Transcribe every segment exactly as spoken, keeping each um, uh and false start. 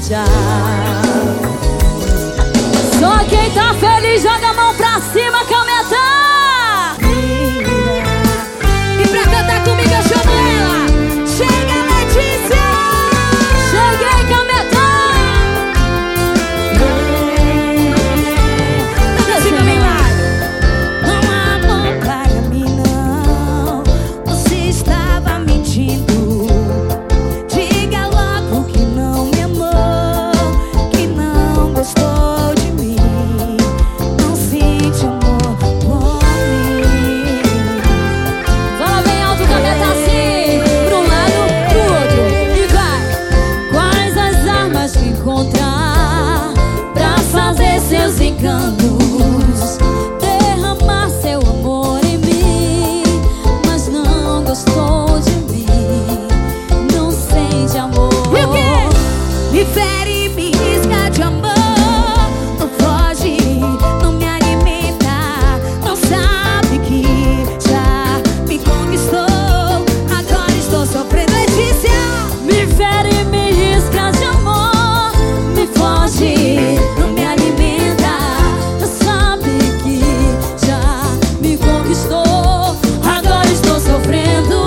tchau. Só quem tá feliz joga a mão pra cima, Cametá. E pra cantar comigo eu chamo ela. Chega, Letícia! Cheguei, Cametá. Tá assim comigo lá. Não há amor para mim, não. Você estava mentindo. Diga logo que não me amou, que não gostou de mim, não sente amor por mim. Fala bem alto, Cametá, assim, pra um lado, pro outro. E vai. Quais as armas que encontrar pra fazer seus encantos, derramar seu amor em mim, mas não gostou de mim, não sente amor. E o quê? Me fere e me risca de amor. Não foge, não me alimenta, não sabe que já me conquistou. Agora estou sofrendo, Letícia. Me fere e me risca de amor. Me foge, não me alimenta, não sabe que já me conquistou. Agora estou sofrendo.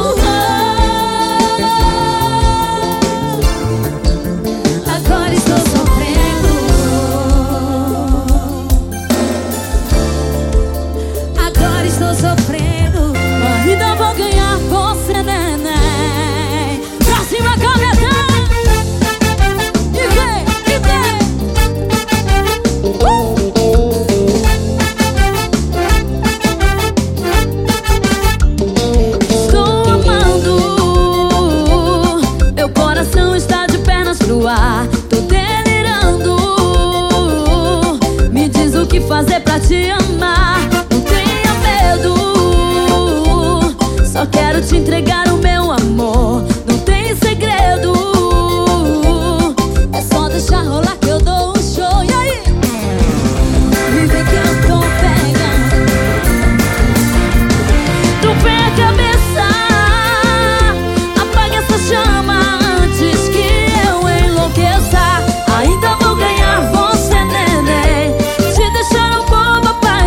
Agora estou sofrendo. Agora estou sofrendo. Ainda vou ganhar você, neném. Pra cima, Cametá. E vem, e vem. Uh! Estou amando. Meu coração está de pernas pro ar. Tô delirando. Me diz o que fazer pra te amar. Não tenha medo. Só quero te entregar o meu amor. Não tem segredo. É só deixar rolar que eu dou um show. E aí? Me vê que eu tô pegando. Tu pega a cabeça. Apaga essa chama antes que eu enlouqueça. Ainda vou ganhar você, neném. Te deixar um bobo pra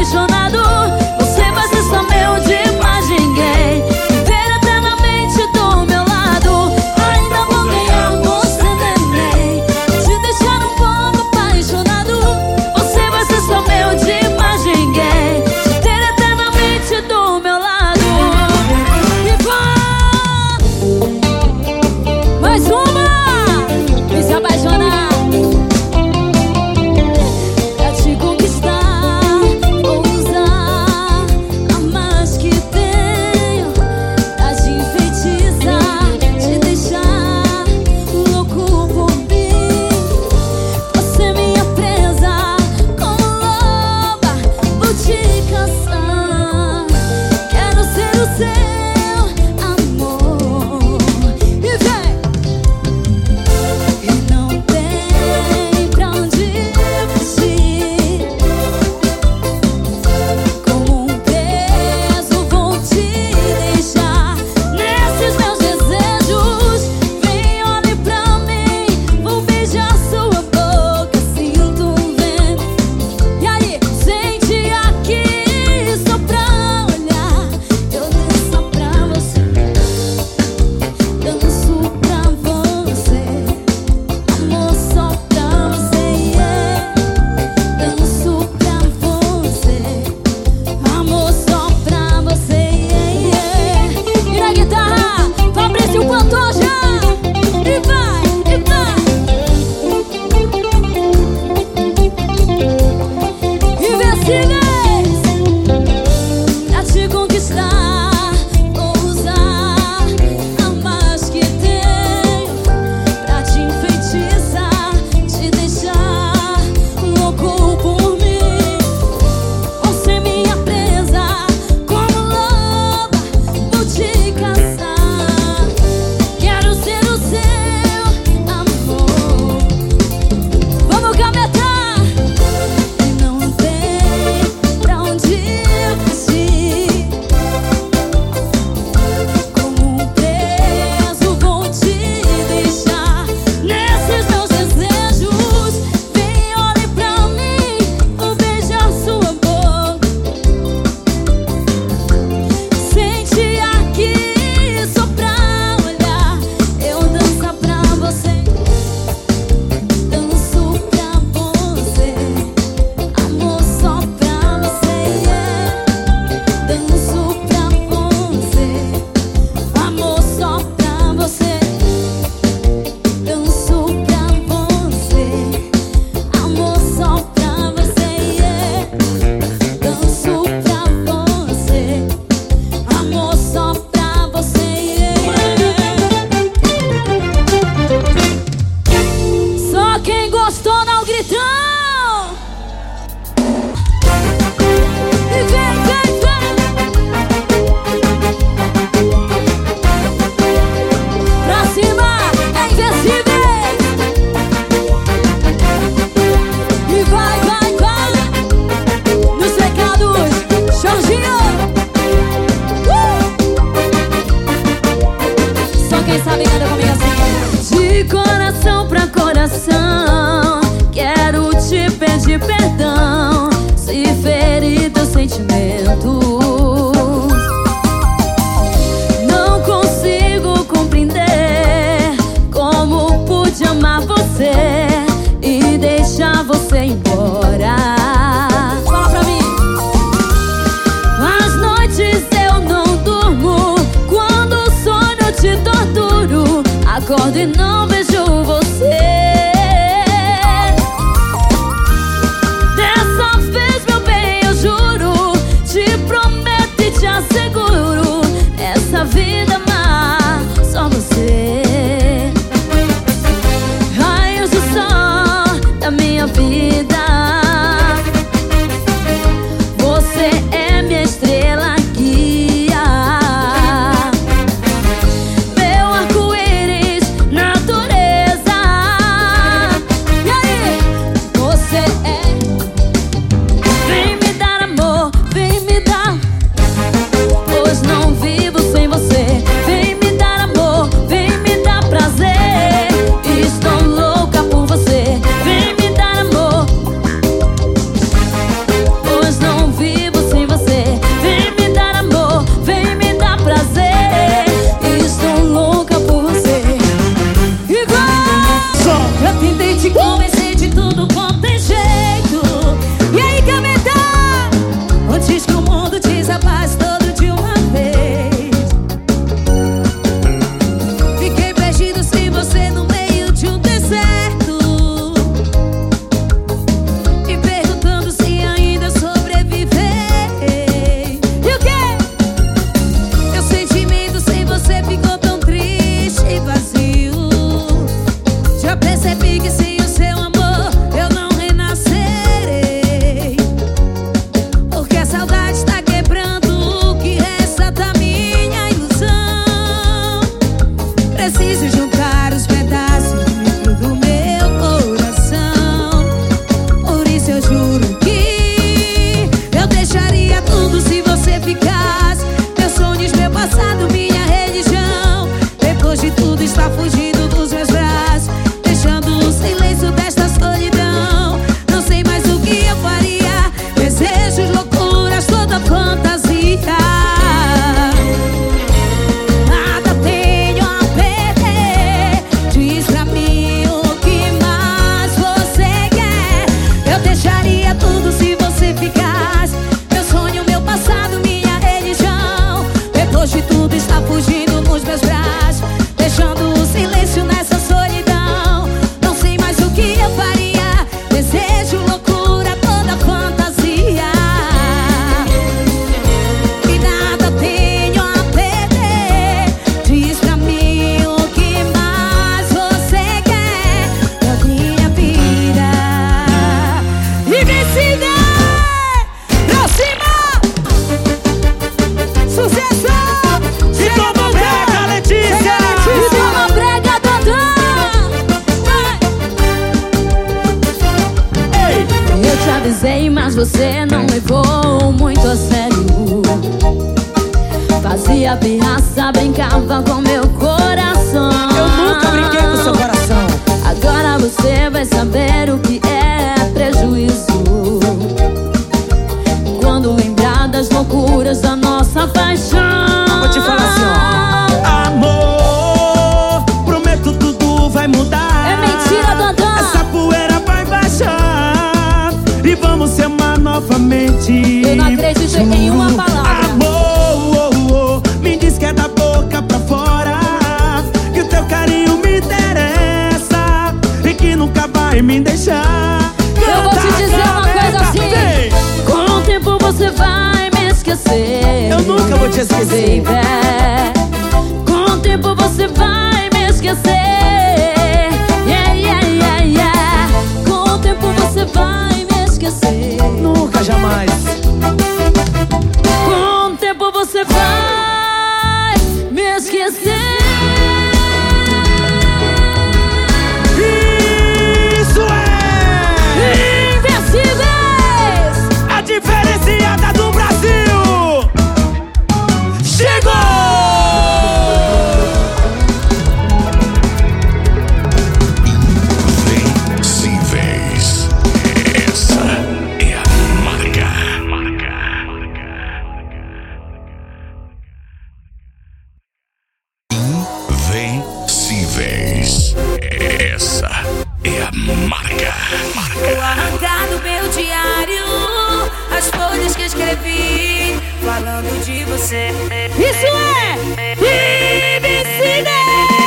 você e deixar você embora. Fala pra mim. Às noites eu não durmo, quando sonho te torturo, acordo e não vejo você. Dessa vez, meu bem, eu juro, te prometo e te asseguro, essa vida má, só você. Raios do sol da minha vida, você é minha estrela guia, meu arco-íris, natureza. E aí? Você é. Vem me dar amor, vem me dar, pois não vivo sem você. Vem me dar amor, vem me dar prazer, estou louca por você. Vem me dar amor, pois não vivo sem você. Vem me dar amor, vem me dar prazer, estou louca por você. Igual eu tentei te convencer de tudo quanto é jeito. E aí, Cameta? Antes que o mundo desapasse todo de uma vez, fiquei perdido sem você no meio de um deserto, me perguntando se ainda sobreviver. E o quê? Meu sentimento sem você ficou tão triste e vazio. Já percebi que sem o seu amor eu não renascerei, porque a saudade está quebrando o que resta da minha ilusão. Preciso juntar os pedaços dentro do meu coração. Por isso eu juro que eu deixaria tudo se você ficasse. Meus sonhos, meu passado, minha religião. Depois de tudo está fugindo dos meus braços, deixando o silêncio desta solidão. Não sei mais o que eu faria, desejos, loucuras, toda fantasia. Nada tenho a perder, diz pra mim o que mais você quer. Eu deixaria tudo se você ficasse. Meu sonho, meu passado, minha religião. Depois de tudo está fugindo nos meus braços, deixando o silêncio nessa solidão. Não sei mais o que eu faria, desejo, loucura, toda fantasia. E nada tenho a perder, diz pra mim o que mais você quer da minha vida. E vem se der pra cima, sucesso! E toma brega, Letícia! E toma brega, Dodô! Ei! Eu te avisei, mas você não levou muito a sério. Fazia pirraça, brincava com meu coração. Eu nunca brinquei com seu coração. Agora você vai saber o que é prejuízo quando lembrar das loucuras da nossa paixão. Vou te falar assim, ó. Amor, prometo tudo vai mudar. É mentira, Dodô! Essa poeira vai baixar e vamos se amar novamente. Eu não acredito em uma palavra. Amor, oh, oh, me diz que é da boca pra fora, que o teu carinho me interessa e que nunca vai me deixar. Eu vou te dizer uma coisa assim: Vem. com o tempo você vai me esquecer. Eu nunca vou te esquecer. Baby, com o tempo você vai me esquecer. Yeah, yeah, yeah, yeah. Com o tempo você vai me esquecer. Nunca, jamais. Com o tempo você vai me esquecer. Isso é Invencíveis! a diferenciada do Brasil. Chegou! Marca, marca. Vou arrancar do meu diário as folhas que escrevi falando de você. Isso é I B C D!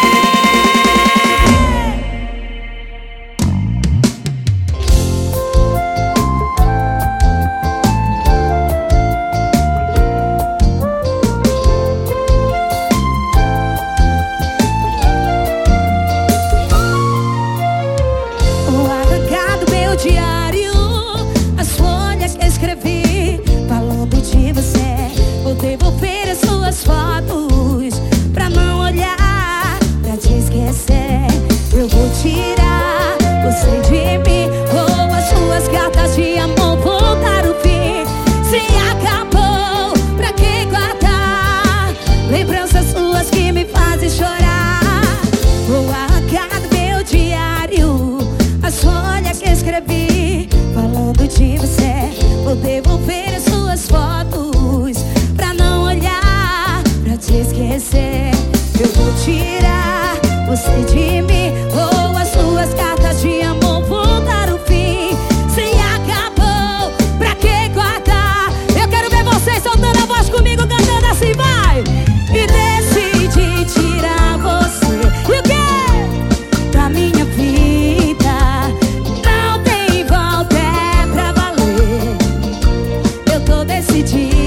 Devolver as suas fotos pra não olhar, pra te esquecer. Eu vou tirar você de mim, ou as suas cartas de amor voltar o fim. Se acabou, pra que guardar lembranças suas que me fazem chorar? Vou arrancar do meu diário as folhas que escrevi falando de você. Vou devolver as suas fotos pra não olhar, pra te esquecer. Eu vou tirar você de mim, ou as suas cartas de amor vão dar o fim. Se acabou, pra que guardar? Eu quero ver vocês soltando a voz comigo, cantando assim, vai! E decidi tirar você. E o quê? Da minha vida não tem volta, é pra valer. Eu tô decidida.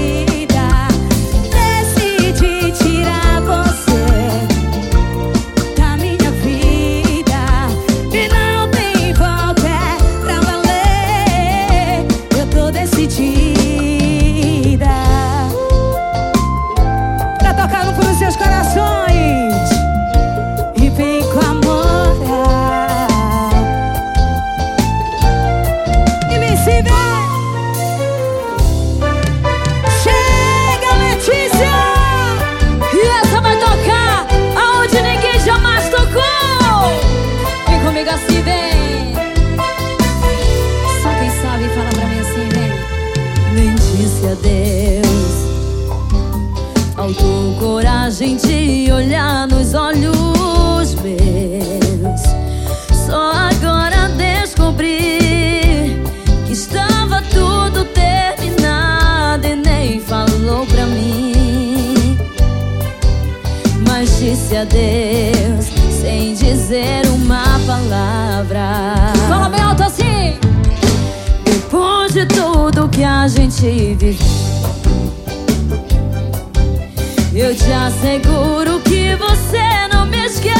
Pra tocar no fundo dos seus corações E vem com a moral E me se vê. Chega, Letícia! E essa vai tocar aonde ninguém jamais tocou. Vem comigo assim, vem. Só quem sabe fala pra mim assim, vem. Nem disse adeus, faltou coragem de olhar nos olhos meus. Só agora descobri que estava tudo terminado e nem falou pra mim. Mas disse adeus sem dizer uma palavra. Fala bem alto assim. Depois de tudo que a gente vive, eu te asseguro que você não me esqueceu.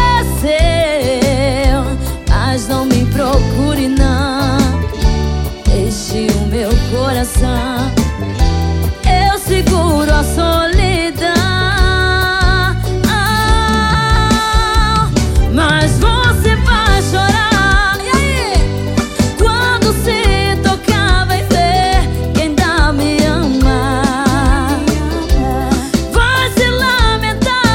Mas não me procure não, deixe o meu coração. Eu seguro a solidão. Ah, mas você vai chorar. E aí? Quando se tocar vai ver quem ainda me ama. Vai se lamentar.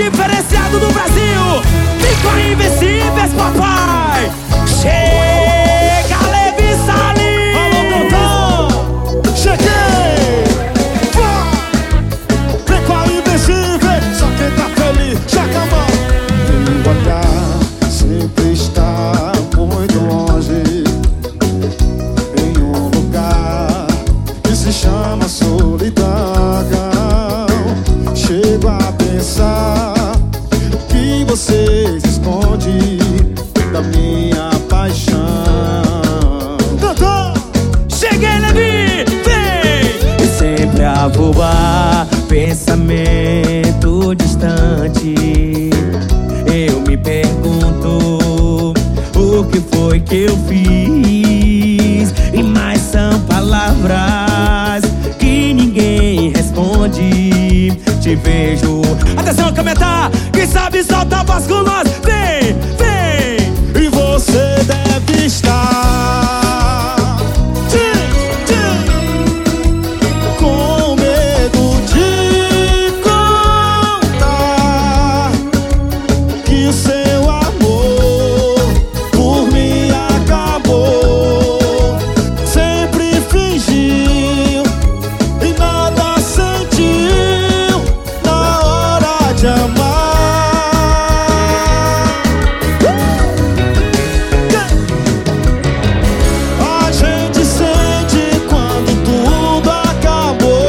diferenciado do Brasil. Fico invencíveis, papai. Chega, Levi Salim. Alô, Tantão. Cheguei. Vem com a invencível. Só quem tá feliz, joga a mão. Meu olhar sempre está muito longe, em um lugar que se chama solidão. Chego a pensar que você se esconde da minha paixão. Tantão. Cheguei, Levi, vem. E sempre a voar, pensamento distante. Eu me pergunto o que foi que eu fiz. E mais são palavras que ninguém responde. Te vejo. Atenção, comentar. Quem sabe solta a voz com nós. Vem, vem. E você deve estar tchim, tchim, com medo de contar que o seu amor por mim acabou. Sempre fingiu e nada sentiu na hora de amar. A gente sente quando tudo acabou,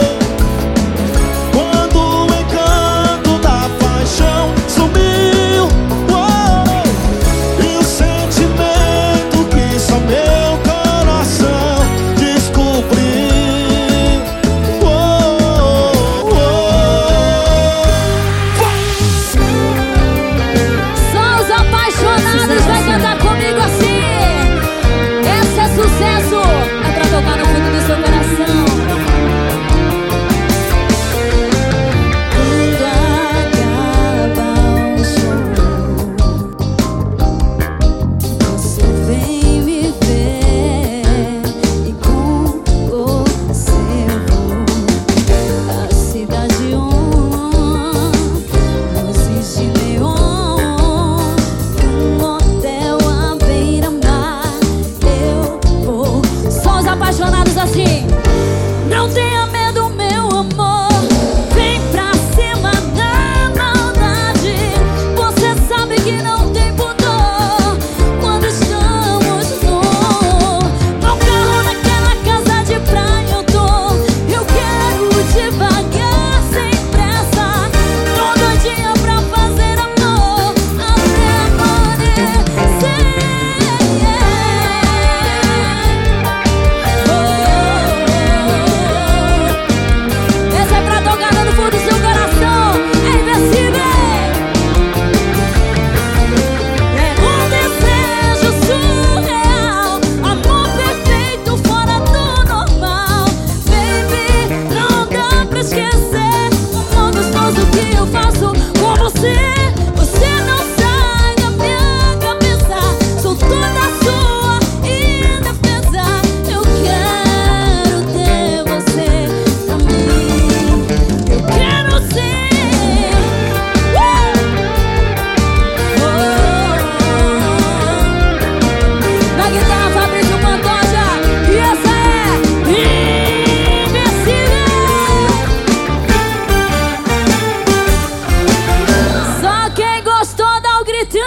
quando o encanto da paixão sumiu. Uou! E o sentimento que só meu coração descobriu. Uou, uou. Só os apaixonados vai cantar comigo assim. Esse é sucesso, é pra tocar no fundo do seu coração. Quando acaba o show, você vem me ver e com você eu vou à cidade on, luzes de neon, um hotel à beira-mar. Eu vou. Só os apaixonados assim. Não tenha medo, meu amor. Vem pra cima da maldade. Você sabe que não tem pudor quando estamos no no carro, naquela casa de praia eu tô. Eu quero devagar, sem pressa. Tô doidinha pra fazer amor até amanhecer. Esse é pra tocar no fundo do seu coração. É invencível. É um desejo surreal, amor perfeito fora do normal. Baby, não dá pra esquecer o amor gostoso que eu faço com você. Você não sai da minha cabeça. Sou toda sua indefesa. Eu quero ter você pra mim. Eu quero ser. Uh! Oh! Na guitarra, Fabrício Pantoja. E essa é invencível. Só quem gostou dá o gritão.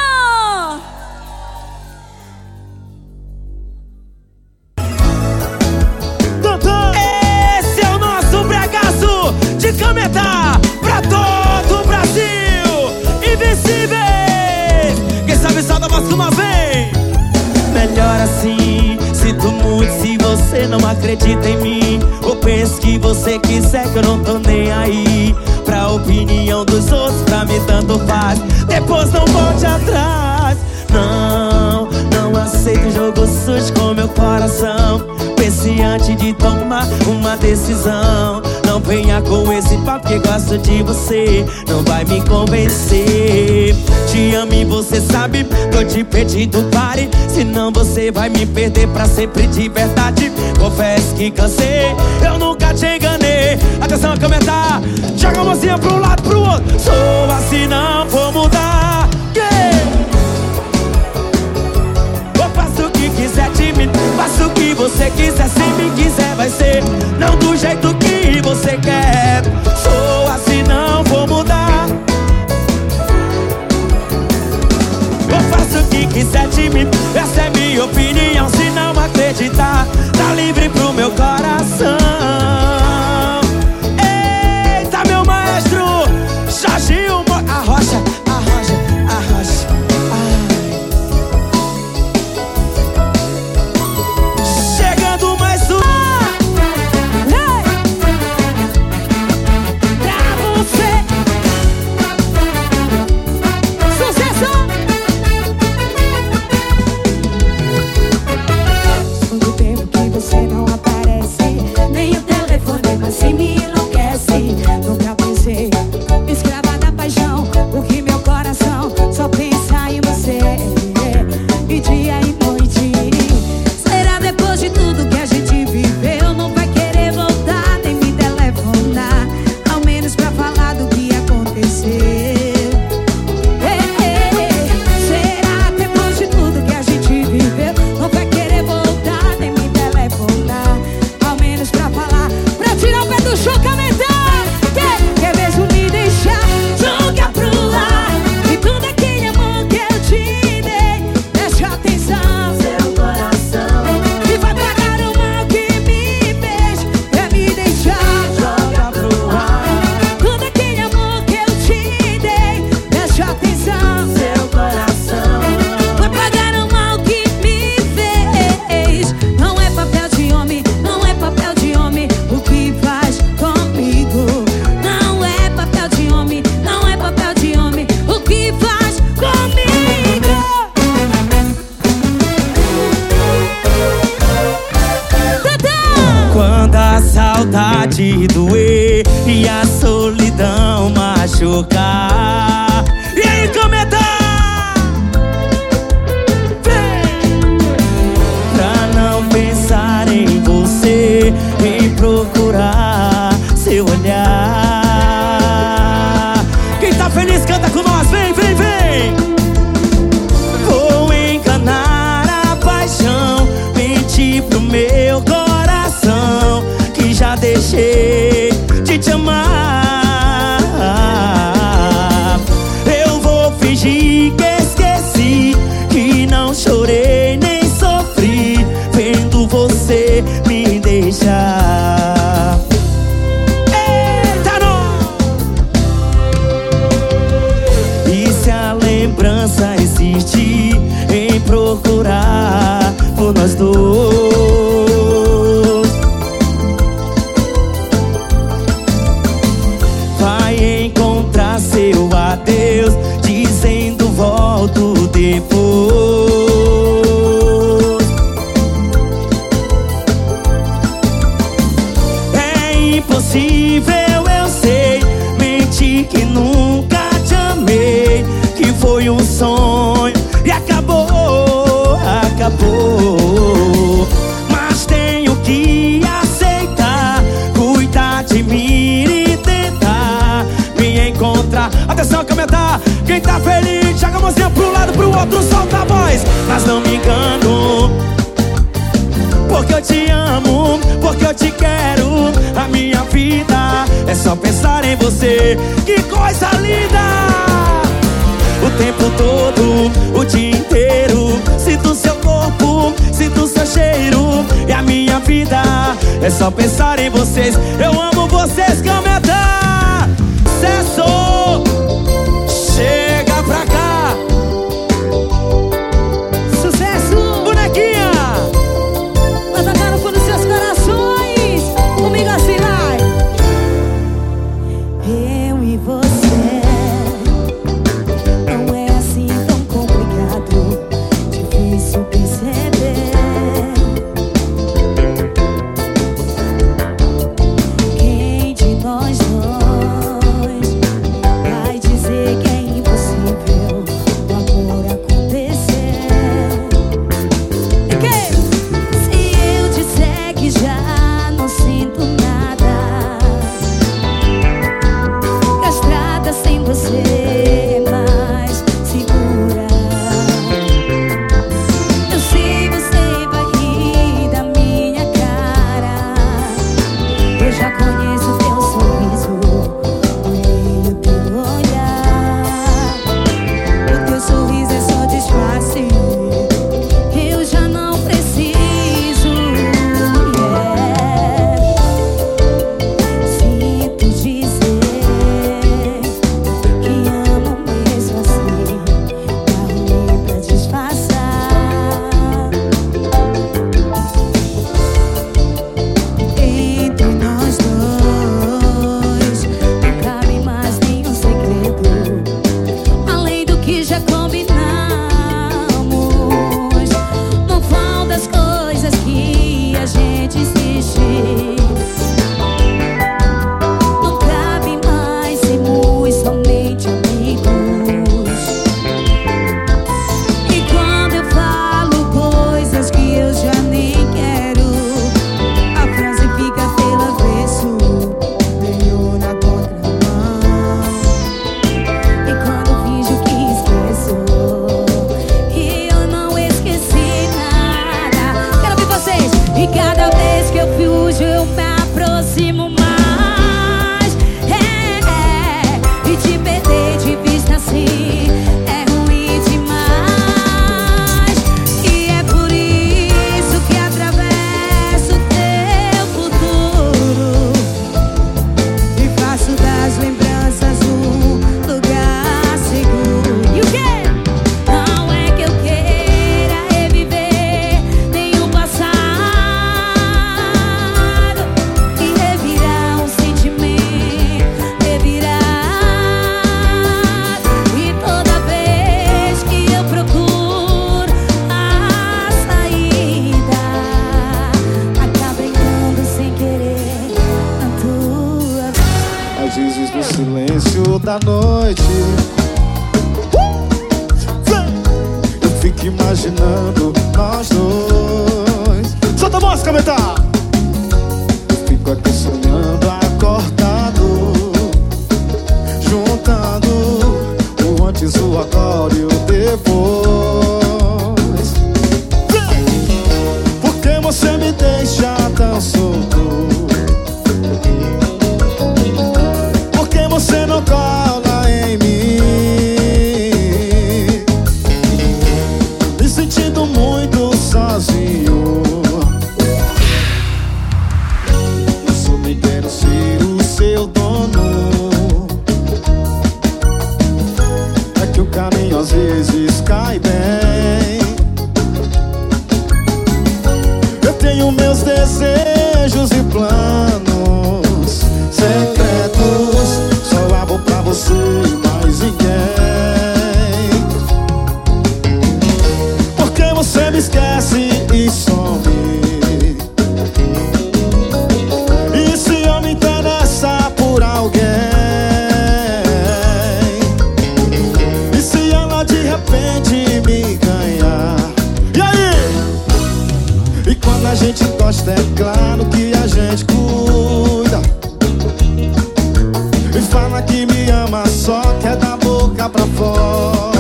Tantão. Esse é o nosso bregaço de Cametá pra todo o Brasil. Invencíveis. Quem sabe solta a voz com nós, vem. Melhor assim, sinto muito se você não acredita em mim. Ou pensa que você quiser que eu não tô nem aí pra opinião dos outros, pra mim tanto faz. Depois não volte atrás. Não, não aceito jogo sujo com meu coração. Pense antes de tomar uma decisão. Não venha com esse papo que gosto de você, não vai me convencer. te amo e você sabe. Tô te pedindo, pare, senão você vai me perder pra sempre de verdade. Confesso que cansei, eu nunca te enganei. Atenção, comentar, joga a mãozinha pro lado, pro outro. Sou assim, não vou mudar, yeah. Eu faço o que quiser de mim, faço o que você quiser. Se me quiser vai ser, não do jeito que você quer. Sou assim, não vou mudar. Eu faço o que quiser de mim, essa é minha opinião. Se não acreditar, tá livre pro meu coração. Eita, meu maestro Jorge Arrocha, Arrocha, Arrocha. Chegando mais um pra você. Sucesso! Muito tempo que você não aparece, nem o telefone mais se me enlouquece. Nunca pensei, escrava da paixão, porque meu coração só pensa em você. E dia e noite, será depois de tudo que a gente viveu, não vai querer voltar nem me telefonar, ao menos pra falar do que aconteceu. Será depois de tudo que a gente viveu, não vai querer voltar nem me telefonar, ao menos pra falar, pra tirar o pé do chão, comentar. Quer, quer mesmo me deixar, joga pro ar, e tudo aquele amor que eu te dei, preste atenção, seu coração, e vai pagar o mal que me fez. Quer me deixar, joga pro ar, tudo aquele amor que eu te dei, preste atenção, seu coração, vai pagar o mal que me fez. Não é papel de homem, não é papel de homem o que faz comigo. Não é papel de homem, não é papel de homem o que faz comigo. Tadã! Quando a saudade doer e a solidão machucar. E aí, comenta! Vem! Pra não pensar em você, em procurar seu olhar. Quem tá feliz canta com nós, vem, vem, vem! Vou enganar a paixão, mentir pro meu coração, que já deixei de te amar. Eu vou fingir que esqueci, que não chorei nem sofri, vendo você me deixar. Eita, não! E se a lembrança existe, em procurar por nós dois, vai encontrar seu adeus, dizendo volto depois. É impossível, eu sei, mentir que nunca te amei, que foi um sonho e acabou, acabou. Mas tenho que aceitar, cuidar de mim e tentar me encontrar. Atenção, comentar, quem tá feliz, joga a mãozinha pro lado, pro outro, solta a voz. Mas não me engano, porque eu te amo, porque eu te quero. A minha vida é só pensar em você, que coisa linda! O tempo todo, o dia inteiro, sinto seu corpo, sinto seu cheiro. E a minha vida é só pensar em vocês. Eu amo vocês, comentar. Sucesso! Chega pra cá. Sucesso! Bonequinha! Vai tocar no fundo dos seus corações, comigo assim vai. Eu e você, não é assim tão complicado, difícil perceber. Quem de nós da noite. Eu fico imaginando nós dois. Solta a música, Metal! Eu fico aqui sonhando acordado, juntando o antes, o agora e o depois. Por que você me deixa tão solto? Por que você não cola em mim? Me sentindo muito sozinho. Não sou nem quero ser o seu dono. É que o caminho às vezes cai bem. Eu tenho meus desejos e planos secretos, só abro pra você e mais ninguém. Porque você me esquece e some. E se eu me interessar por alguém? E se ela de repente me ganhar? E aí? E quando a gente gosta é claro que a gente cuida. E fala que me ama, só quer da boca pra fora.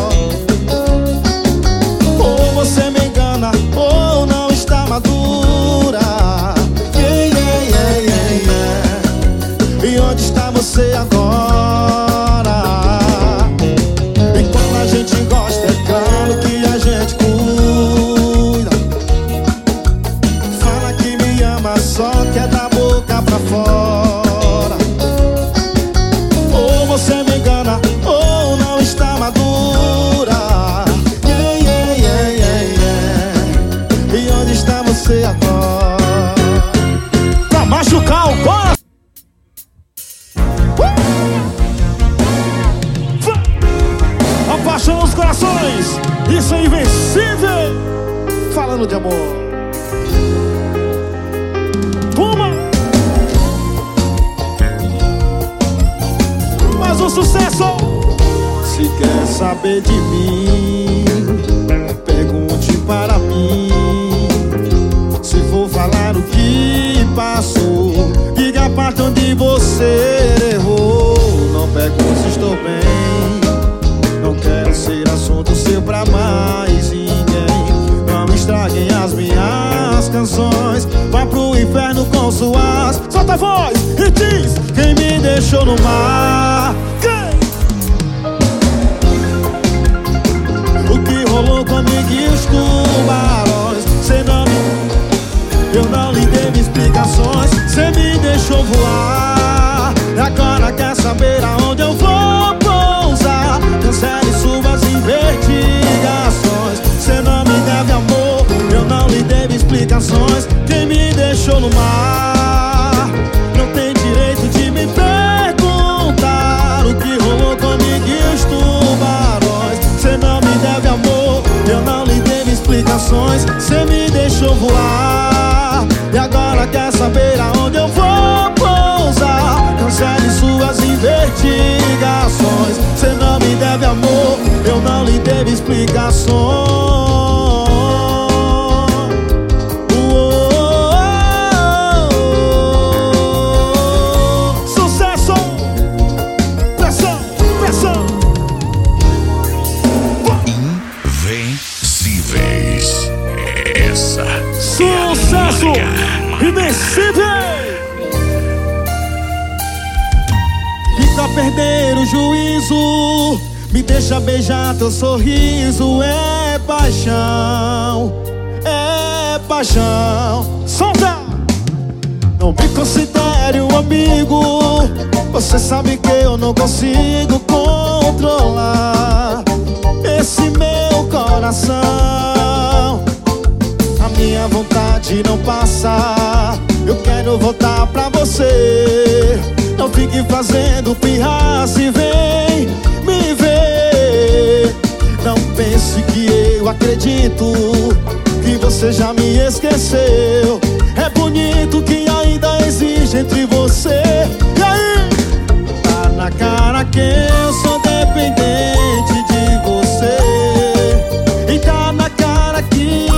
Ou você me engana, ou não está madura. Yeah, yeah, yeah, yeah, yeah. E onde está você agora? E quando a gente gosta, é claro que a gente cuida. Fala que me ama, só quer da boca pra fora. Ou você me engana, ou não está madura. Yeah, yeah, yeah, yeah, yeah. E onde está você agora? Pra machucar o coração. Apaixona os corações. Isso é invencível. Falando de amor. Toma! Mais um sucesso! Se quer saber de mim, pergunte para mim. Se for falar o que passou, diga a parte onde você errou. Não pergunte se estou bem, não quero ser assunto seu pra mais ninguém. Não me estraguem as minhas canções, vá pro inferno com suas. Solta a voz e diz quem me deixou no mar. O que rolou comigo e os tubarões? Cê não me... Eu não lhe dei explicações. Cê me deixou voar, e agora quer saber aonde eu vou pousar. Cancele suas investigações. Cê não me deve amor, eu não lhe dei explicações. Quem me deixou no mar não tem direito de me perguntar o que rolou comigo e os tubarões. Cê não me deve amor, eu não lhe dei explicações. Cê me deixou voar, e agora quer saber aonde eu vou pousar. Cancele suas investigações. Cê não me deve amor, eu não lhe dei explicações. Sucesso invencível. Fica a perder o juízo, me deixa beijar teu sorriso. É paixão, é paixão. Solta! Não me considere um amigo, você sabe que eu não consigo controlar esse meu coração. A minha vontade não passa, eu quero voltar pra você. Não fique fazendo pirraça e vem me ver. Não pense que eu acredito que você já me esqueceu. É bonito que ainda existe entre você. E aí? Tá na cara que eu sou dependente de você. E tá na cara que